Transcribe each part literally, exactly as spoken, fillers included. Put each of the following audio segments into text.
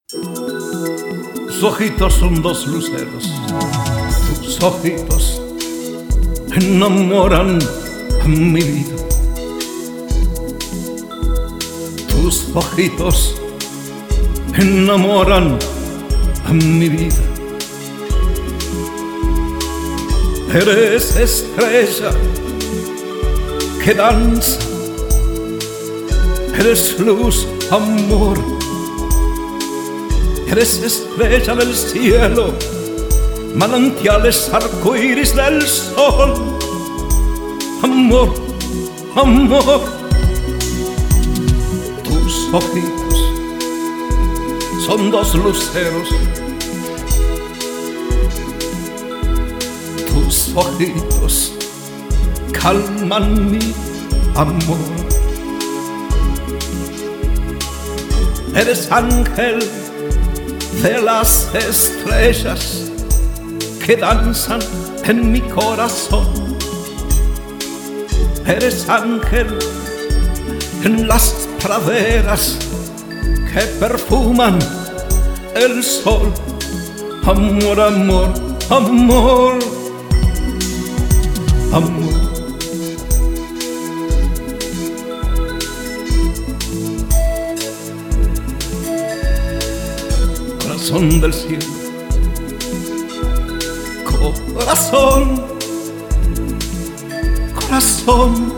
Tus ojitos son dos luceros, tus ojitos enamoran a mi vida. Tus ojitos enamoran a mi vida. Eres estrella que danza, eres luz, amor. Eres estrella del cielo, manantiales arcoíris del sol. Amor, amor, tus ojitos son dos luceros. Tus ojitos calman mi amor. Eres ángel de las estrellas que danzan en mi corazón. Eres ángel en las praderas que perfuman el sol. Amor, amor, amor, amor. Corazón del cielo, corazón, corazón,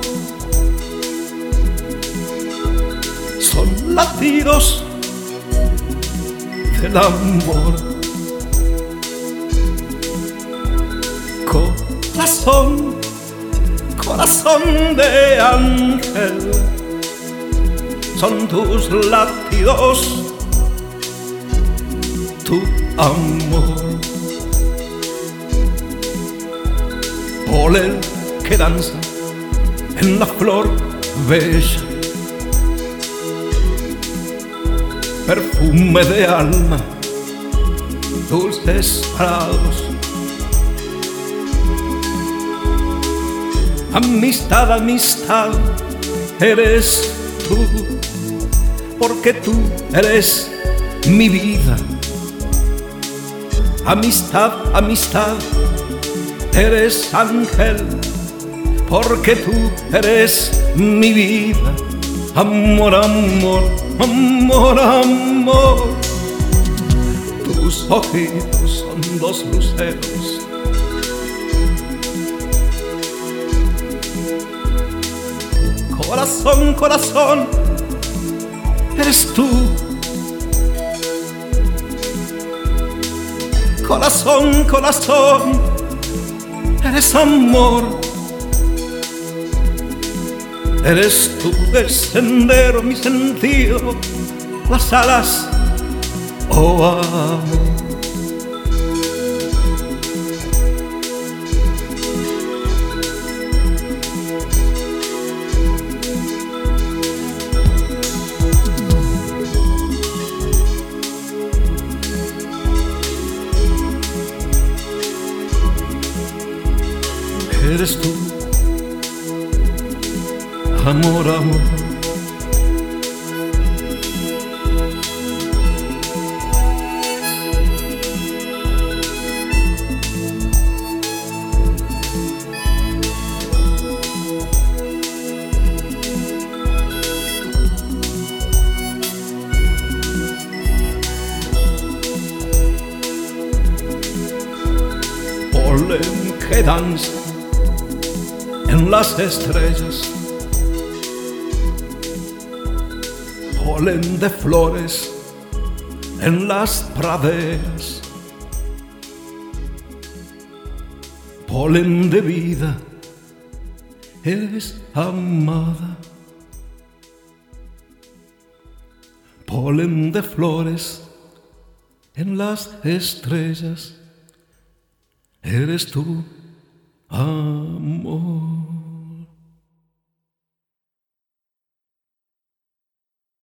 son latidos del amor. Corazón, corazón de ángel, son tus latidos, tu amor. Polen que danza en la flor bella, perfume de alma, dulces prados. Amistad, amistad, eres tú, porque tú eres mi vida. Amistad, amistad, eres ángel, porque tú eres mi vida. Amor, amor, amor, amor, tus ojitos son dos luceros. Corazón, corazón, eres tú. Corazón, corazón, eres amor. Eres tú el sendero, mi sentido, las alas, oh amor. Eres tú, amor, amor. Polen que danza en las estrellas, polen de flores en las praderas, polen de vida, eres amada. Polen de flores en las estrellas, eres tú, amor.